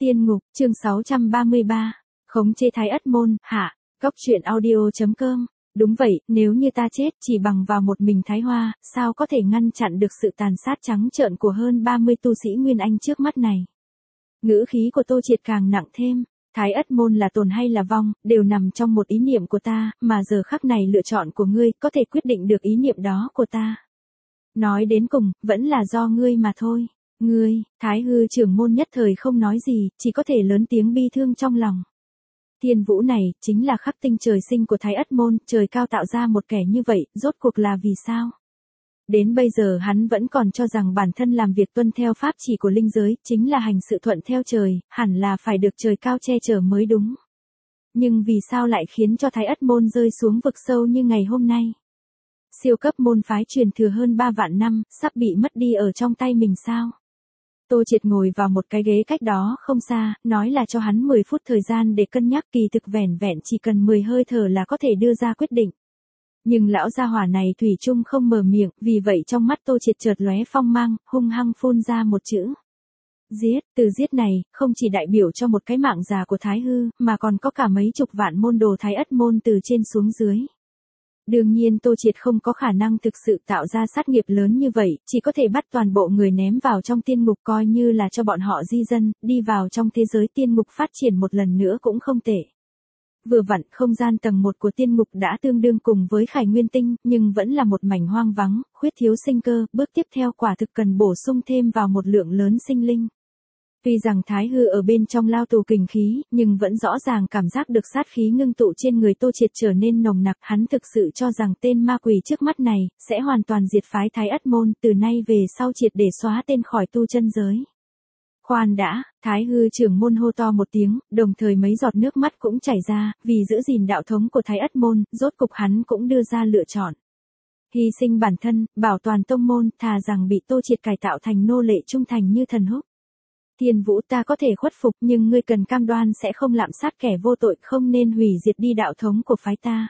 Tiên ngục, chương 633. Khống chế Thái Ất môn, hạ. Góc truyện audio.com. Đúng vậy, nếu như ta chết chỉ bằng vào một mình Thái Hoa, sao có thể ngăn chặn được sự tàn sát trắng trợn của hơn 30 tu sĩ Nguyên Anh trước mắt này. Ngữ khí của Tô Triệt càng nặng thêm. Thái Ất môn là tồn hay là vong, đều nằm trong một ý niệm của ta, mà giờ khắc này lựa chọn của ngươi có thể quyết định được ý niệm đó của ta. Nói đến cùng, vẫn là do ngươi mà thôi. Ngươi, Thái Hư trưởng môn nhất thời không nói gì, chỉ có thể lớn tiếng bi thương trong lòng. Thiên Vũ này, chính là khắc tinh trời sinh của Thái Ất môn, trời cao tạo ra một kẻ như vậy, rốt cuộc là vì sao? Đến bây giờ hắn vẫn còn cho rằng bản thân làm việc tuân theo pháp chỉ của linh giới, chính là hành sự thuận theo trời, hẳn là phải được trời cao che chở mới đúng. Nhưng vì sao lại khiến cho Thái Ất môn rơi xuống vực sâu như ngày hôm nay? Siêu cấp môn phái truyền thừa hơn 3 vạn năm, sắp bị mất đi ở trong tay mình sao? Tô Triệt ngồi vào một cái ghế cách đó không xa, nói là cho hắn 10 phút thời gian để cân nhắc, kỳ thực vẻn vẹn chỉ cần 10 hơi thở là có thể đưa ra quyết định. Nhưng lão gia hỏa này thủy chung không mở miệng, vì vậy trong mắt Tô Triệt chợt lóe phong mang, hung hăng phun ra một chữ. Giết, từ giết này, không chỉ đại biểu cho một cái mạng già của Thái Hư, mà còn có cả mấy chục vạn môn đồ Thái Ất môn từ trên xuống dưới. Đương nhiên Tô Triệt không có khả năng thực sự tạo ra sát nghiệp lớn như vậy, chỉ có thể bắt toàn bộ người ném vào trong tiên ngục coi như là cho bọn họ di dân, đi vào trong thế giới tiên ngục phát triển một lần nữa cũng không tệ. Vừa vặn không gian tầng 1 của tiên ngục đã tương đương cùng với Khải Nguyên Tinh, nhưng vẫn là một mảnh hoang vắng, khuyết thiếu sinh cơ, bước tiếp theo quả thực cần bổ sung thêm vào một lượng lớn sinh linh. Tuy rằng Thái Hư ở bên trong lao tù kình khí, nhưng vẫn rõ ràng cảm giác được sát khí ngưng tụ trên người Tô Triệt trở nên nồng nặc, hắn thực sự cho rằng tên ma quỷ trước mắt này, sẽ hoàn toàn diệt phái Thái Ất môn, từ nay về sau triệt để xóa tên khỏi tu chân giới. Khoan đã, Thái Hư trưởng môn hô to một tiếng, đồng thời mấy giọt nước mắt cũng chảy ra, vì giữ gìn đạo thống của Thái Ất môn, rốt cục hắn cũng đưa ra lựa chọn. Hy sinh bản thân, bảo toàn tông môn, thà rằng bị Tô Triệt cải tạo thành nô lệ trung thành như thần húc. Thiên Vũ, ta có thể khuất phục, nhưng ngươi cần cam đoan sẽ không lạm sát kẻ vô tội, không nên hủy diệt đi đạo thống của phái ta.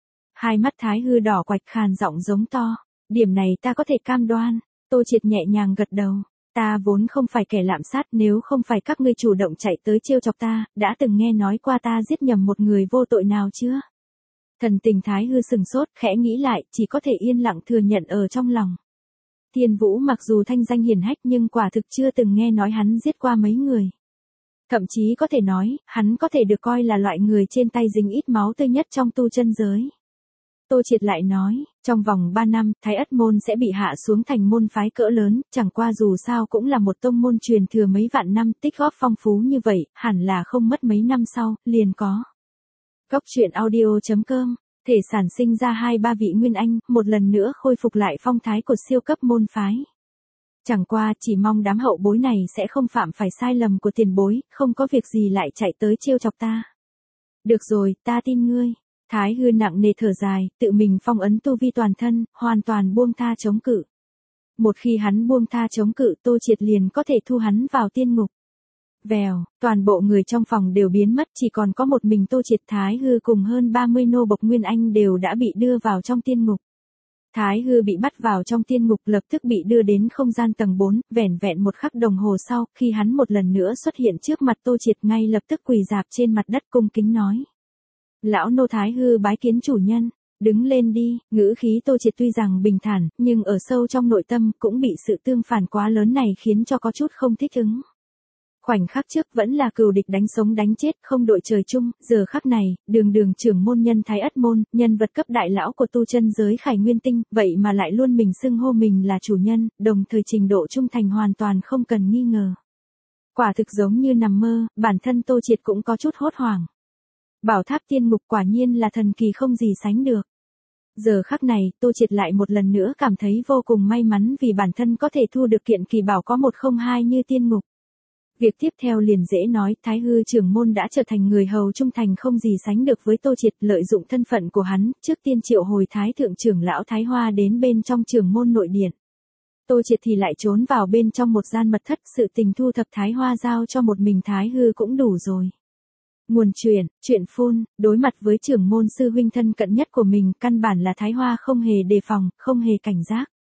Hai mắt Thái Hư đỏ quạch, khàn giọng giống to. Điểm này ta có thể cam đoan. Tô Triệt nhẹ nhàng gật đầu. Ta vốn không phải kẻ lạm sát, nếu không phải các ngươi chủ động chạy tới trêu chọc ta, đã từng nghe nói qua ta giết nhầm một người vô tội nào chưa? Thần tình Thái Hư sừng sốt, khẽ nghĩ lại, chỉ có thể yên lặng thừa nhận ở trong lòng. Thiên Vũ mặc dù thanh danh hiển hách nhưng quả thực chưa từng nghe nói hắn giết qua mấy người. Thậm chí có thể nói, hắn có thể được coi là loại người trên tay dính ít máu tươi nhất trong tu chân giới. Tô Triệt lại nói, trong vòng 3 năm, Thái Ất môn sẽ bị hạ xuống thành môn phái cỡ lớn, chẳng qua dù sao cũng là một tông môn truyền thừa mấy vạn năm, tích góp phong phú như vậy, hẳn là không mất mấy năm sau, liền có. Góc truyện audio.com. Thể sản sinh ra 2-3 vị Nguyên Anh, một lần nữa khôi phục lại phong thái của siêu cấp môn phái. Chẳng qua chỉ mong đám hậu bối này sẽ không phạm phải sai lầm của tiền bối, không có việc gì lại chạy tới trêu chọc ta. Được rồi, ta tin ngươi. Thái Hư nặng nề thở dài, tự mình phong ấn tu vi toàn thân, hoàn toàn buông tha chống cự. Một khi hắn buông tha chống cự, Tô Triệt liền có thể thu hắn vào tiên ngục. Vèo, toàn bộ người trong phòng đều biến mất, chỉ còn có một mình Tô Triệt. Thái Hư cùng hơn 30 nô bộc Nguyên Anh đều đã bị đưa vào trong tiên ngục. Thái Hư bị bắt vào trong tiên ngục, lập tức bị đưa đến không gian tầng 4, vẻn vẹn một khắc đồng hồ sau, khi hắn một lần nữa xuất hiện trước mặt Tô Triệt, ngay lập tức quỳ rạp trên mặt đất cung kính nói. Lão nô Thái Hư bái kiến chủ nhân, đứng lên đi. Ngữ khí Tô Triệt tuy rằng bình thản, nhưng ở sâu trong nội tâm cũng bị sự tương phản quá lớn này khiến cho có chút không thích ứng. Khoảnh khắc trước vẫn là cừu địch đánh sống đánh chết, không đội trời chung, giờ khắc này, đường trưởng môn nhân Thái Ất môn, nhân vật cấp đại lão của tu chân giới Khải Nguyên Tinh, vậy mà lại luôn mình xưng hô mình là chủ nhân, đồng thời trình độ trung thành hoàn toàn không cần nghi ngờ. Quả thực giống như nằm mơ, bản thân Tô Triệt cũng có chút hốt hoảng. Bảo tháp tiên ngục quả nhiên là thần kỳ không gì sánh được. Giờ khắc này, Tô Triệt lại một lần nữa cảm thấy vô cùng may mắn vì bản thân có thể thu được kiện kỳ bảo có 102 như tiên ngục. Việc tiếp theo liền dễ nói, Thái Hư trưởng môn đã trở thành người hầu trung thành không gì sánh được với Tô Triệt, lợi dụng thân phận của hắn, trước tiên triệu hồi Thái thượng trưởng lão Thái Hoa đến bên trong trưởng môn nội điện. Tô Triệt thì lại trốn vào bên trong một gian mật thất, sự tình thu thập Thái Hoa giao cho một mình Thái Hư cũng đủ rồi. Nguồn chuyện phun, đối mặt với trưởng môn sư huynh thân cận nhất của mình, căn bản là Thái Hoa không hề đề phòng, không hề cảnh giác.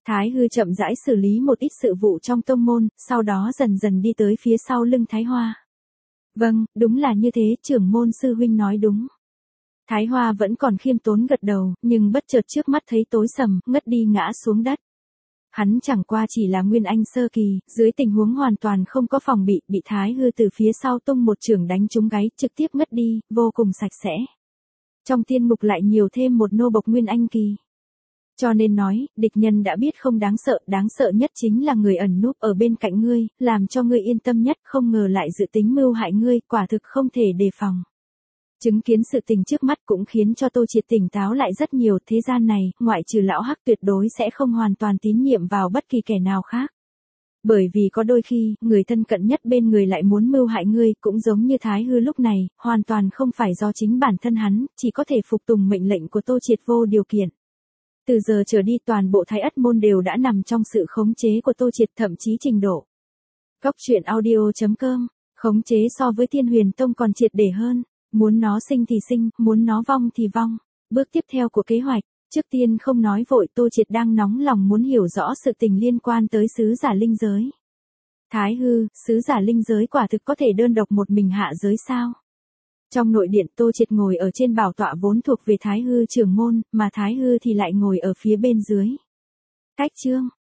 Thái Hư chậm rãi xử lý một ít sự vụ trong tông môn, sau đó dần dần đi tới phía sau lưng Thái Hoa. Vâng, đúng là như thế, trưởng môn sư huynh nói đúng. Thái Hoa vẫn còn khiêm tốn gật đầu, nhưng bất chợt trước mắt thấy tối sầm, ngất đi ngã xuống đất. Hắn chẳng qua chỉ là Nguyên Anh sơ kỳ, dưới tình huống hoàn toàn không có phòng bị Thái Hư từ phía sau tung một chưởng đánh trúng gáy, trực tiếp ngất đi, vô cùng sạch sẽ. Trong tiên mục lại nhiều thêm một nô bộc Nguyên Anh kỳ. Cho nên nói, địch nhân đã biết không đáng sợ nhất chính là người ẩn núp ở bên cạnh ngươi, làm cho ngươi yên tâm nhất, không ngờ lại dự tính mưu hại ngươi, quả thực không thể đề phòng. Chứng kiến sự tình trước mắt cũng khiến cho Tô Triệt tỉnh táo lại rất nhiều, thế gian này, ngoại trừ lão hắc tuyệt đối sẽ không hoàn toàn tín nhiệm vào bất kỳ kẻ nào khác. Bởi vì có đôi khi, người thân cận nhất bên người lại muốn mưu hại ngươi, cũng giống như Thái Hư lúc này, hoàn toàn không phải do chính bản thân hắn, chỉ có thể phục tùng mệnh lệnh của Tô Triệt vô điều kiện. Từ giờ trở đi toàn bộ Thái Ất môn đều đã nằm trong sự khống chế của Tô Triệt, thậm chí trình độ. Cốc truyện audio.com, khống chế so với Thiên Huyền Tông còn triệt để hơn. Muốn nó sinh thì sinh, muốn nó vong thì vong. Bước tiếp theo của kế hoạch, trước tiên không nói vội, Tô Triệt đang nóng lòng muốn hiểu rõ sự tình liên quan tới sứ giả linh giới. Thái Hư, sứ giả linh giới quả thực có thể đơn độc một mình hạ giới sao? Trong nội điện, Tô Triệt ngồi ở trên bảo tọa vốn thuộc về Thái Hư trưởng môn, mà Thái Hư thì lại ngồi ở phía bên dưới. Cách chương